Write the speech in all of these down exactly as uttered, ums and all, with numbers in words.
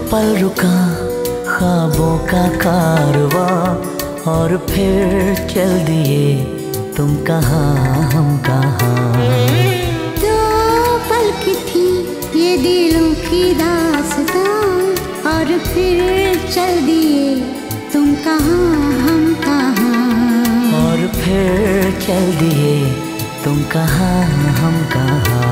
पल रुका ख्वाबों का कारवां और फिर चल दिए तुम कहाँ हम कहाँ। दो पल की थी ये दिलों की दास्तां और फिर चल दिए तुम कहाँ हम कहाँ। और फिर चल दिए तुम कहाँ हम कहाँ।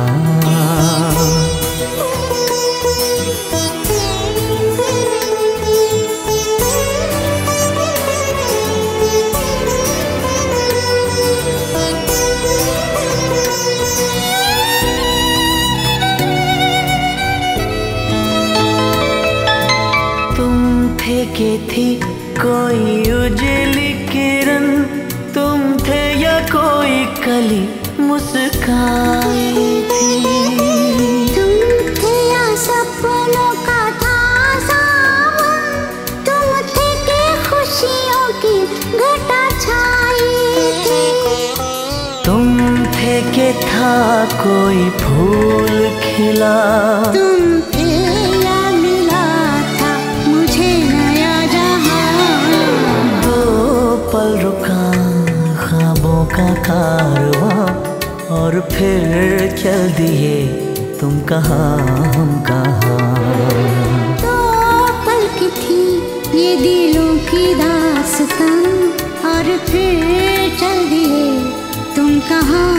के थी कोई उजली किरण, तुम थे या कोई कली मुस्काई थी। तुम थे या सपनों का था सावन, तुम थे के खुशियों की घटा छाई थी। तुम थे के था कोई फूल खिला, तुम थे या मिला था मुझे नया जहां। दो पल रुका ख्वाबों का कारवां और फिर चल दिए तुम कहाँ हम कहाँ। दो पल की थी ये दिलों की दास्तां और फिर चल दिए तुम कहाँ